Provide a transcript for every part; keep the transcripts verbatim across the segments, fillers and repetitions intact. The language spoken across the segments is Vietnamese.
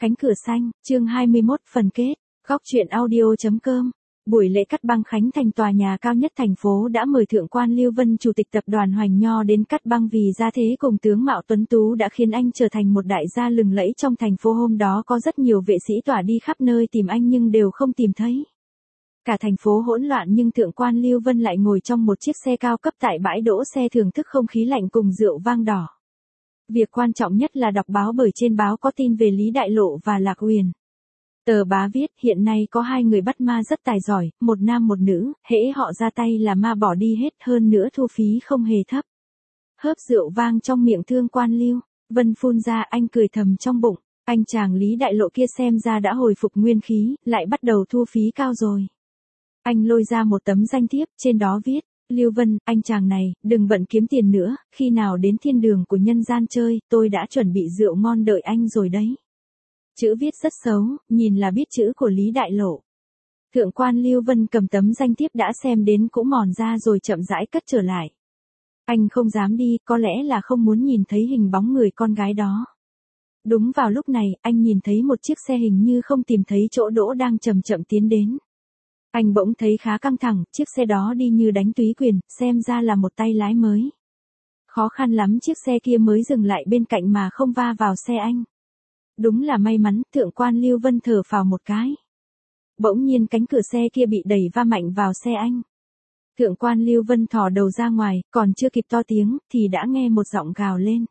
Cánh cửa xanh, chương hai mươi mốt phần kết, góc truyện audio.com. Buổi lễ cắt băng khánh thành tòa nhà cao nhất thành phố đã mời Thượng quan Lưu Vân Chủ tịch tập đoàn Hoành Nho đến cắt băng vì gia thế cùng tướng mạo tuấn tú đã khiến anh trở thành một đại gia lừng lẫy trong thành phố. Hôm đó có rất nhiều vệ sĩ tỏa đi khắp nơi tìm anh nhưng đều không tìm thấy. Cả thành phố hỗn loạn nhưng Thượng quan Lưu Vân lại ngồi trong một chiếc xe cao cấp tại bãi đỗ xe thưởng thức không khí lạnh cùng rượu vang đỏ. Việc quan trọng nhất là đọc báo bởi trên báo có tin về Lý Đại Lộ và Lạc Uyển. Tờ báo viết hiện nay có hai người bắt ma rất tài giỏi, một nam một nữ, hễ họ ra tay là ma bỏ đi hết, hơn nữa thu phí không hề thấp. Hớp rượu vang trong miệng Thượng quan Lưu Vân phun ra, anh cười thầm trong bụng, anh chàng Lý Đại Lộ kia xem ra đã hồi phục nguyên khí, lại bắt đầu thu phí cao rồi. Anh lôi ra một tấm danh thiếp, trên đó viết: Lưu Vân, anh chàng này, đừng bận kiếm tiền nữa, khi nào đến thiên đường của nhân gian chơi, tôi đã chuẩn bị rượu ngon đợi anh rồi đấy. Chữ viết rất xấu, nhìn là biết chữ của Lý Đại Lộ. Thượng quan Lưu Vân cầm tấm danh thiếp đã xem đến cũng mòn ra rồi chậm rãi cất trở lại. Anh không dám đi, có lẽ là không muốn nhìn thấy hình bóng người con gái đó. Đúng vào lúc này, anh nhìn thấy một chiếc xe hình như không tìm thấy chỗ đỗ đang chậm chậm tiến đến. Anh bỗng thấy khá căng thẳng, chiếc xe đó đi như đánh túy quyền, xem ra là một tay lái mới. Khó khăn lắm chiếc xe kia mới dừng lại bên cạnh mà không va vào xe anh. Đúng là may mắn, Thượng quan Lưu Vân thở phào một cái. Bỗng nhiên cánh cửa xe kia bị đẩy va mạnh vào xe anh. Thượng quan Lưu Vân thò đầu ra ngoài, còn chưa kịp to tiếng, thì đã nghe một giọng gào lên.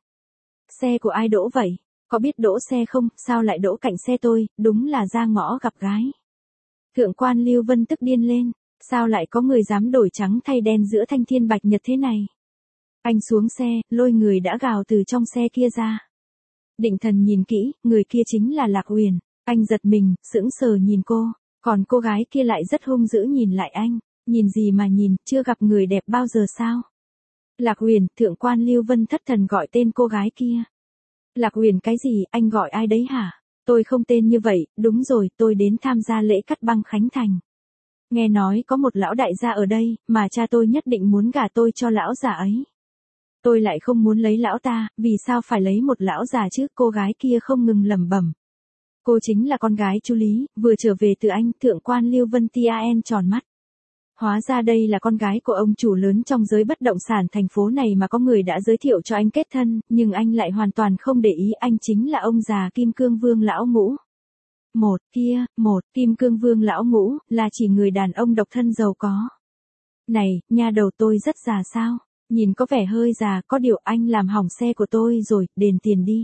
Xe của ai đỗ vậy? Có biết đỗ xe không, sao lại đỗ cạnh xe tôi, đúng là ra ngõ gặp gái. Thượng quan Lưu Vân tức điên lên, sao lại có người dám đổi trắng thay đen giữa thanh thiên bạch nhật thế này? Anh xuống xe, lôi người đã gào từ trong xe kia ra. Định thần nhìn kỹ, người kia chính là Lạc Uyển. Anh giật mình, sững sờ nhìn cô, còn cô gái kia lại rất hung dữ nhìn lại anh. Nhìn gì mà nhìn, chưa gặp người đẹp bao giờ sao? Lạc Uyển, Thượng quan Lưu Vân thất thần gọi tên cô gái kia. Lạc Uyển cái gì, anh gọi ai đấy hả? Tôi không tên như vậy, đúng rồi, tôi đến tham gia lễ cắt băng khánh thành. Nghe nói có một lão đại gia ở đây, mà cha tôi nhất định muốn gả tôi cho lão già ấy. Tôi lại không muốn lấy lão ta, vì sao phải lấy một lão già chứ? Cô gái kia không ngừng lẩm bẩm. Cô chính là con gái chú Lý, vừa trở về từ Anh. Thượng quan Lưu Vân Tian tròn mắt. Hóa ra đây là con gái của ông chủ lớn trong giới bất động sản thành phố này mà có người đã giới thiệu cho anh kết thân, nhưng anh lại hoàn toàn không để ý, anh chính là ông già Kim Cương Vương lão ngũ. Một, kia, một, Kim Cương Vương lão ngũ, là chỉ người đàn ông độc thân giàu có. Này, nha đầu tôi rất già sao? Nhìn có vẻ hơi già, có điều anh làm hỏng xe của tôi rồi, đền tiền đi.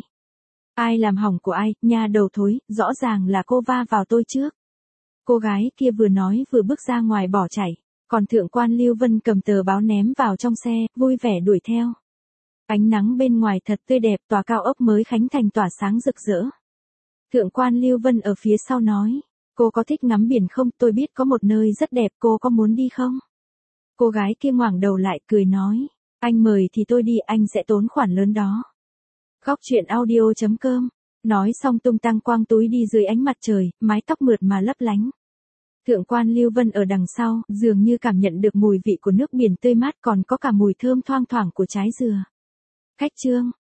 Ai làm hỏng của ai, nha đầu thối, rõ ràng là cô va vào tôi trước. Cô gái kia vừa nói vừa bước ra ngoài bỏ chạy, còn Thượng quan Lưu Vân cầm tờ báo ném vào trong xe, vui vẻ đuổi theo. Ánh nắng bên ngoài thật tươi đẹp, tòa cao ốc mới khánh thành tỏa sáng rực rỡ. Thượng quan Lưu Vân ở phía sau nói, cô có thích ngắm biển không, tôi biết có một nơi rất đẹp, cô có muốn đi không? Cô gái kia ngoảnh đầu lại cười nói, anh mời thì tôi đi, anh sẽ tốn khoản lớn đó. Góc truyện audio.com. Nói xong tung tăng quang túi đi dưới ánh mặt trời, mái tóc mượt mà lấp lánh. Thượng quan Lưu Vân ở đằng sau, dường như cảm nhận được mùi vị của nước biển tươi mát, còn có cả mùi thơm thoang thoảng của trái dừa. Khách trương.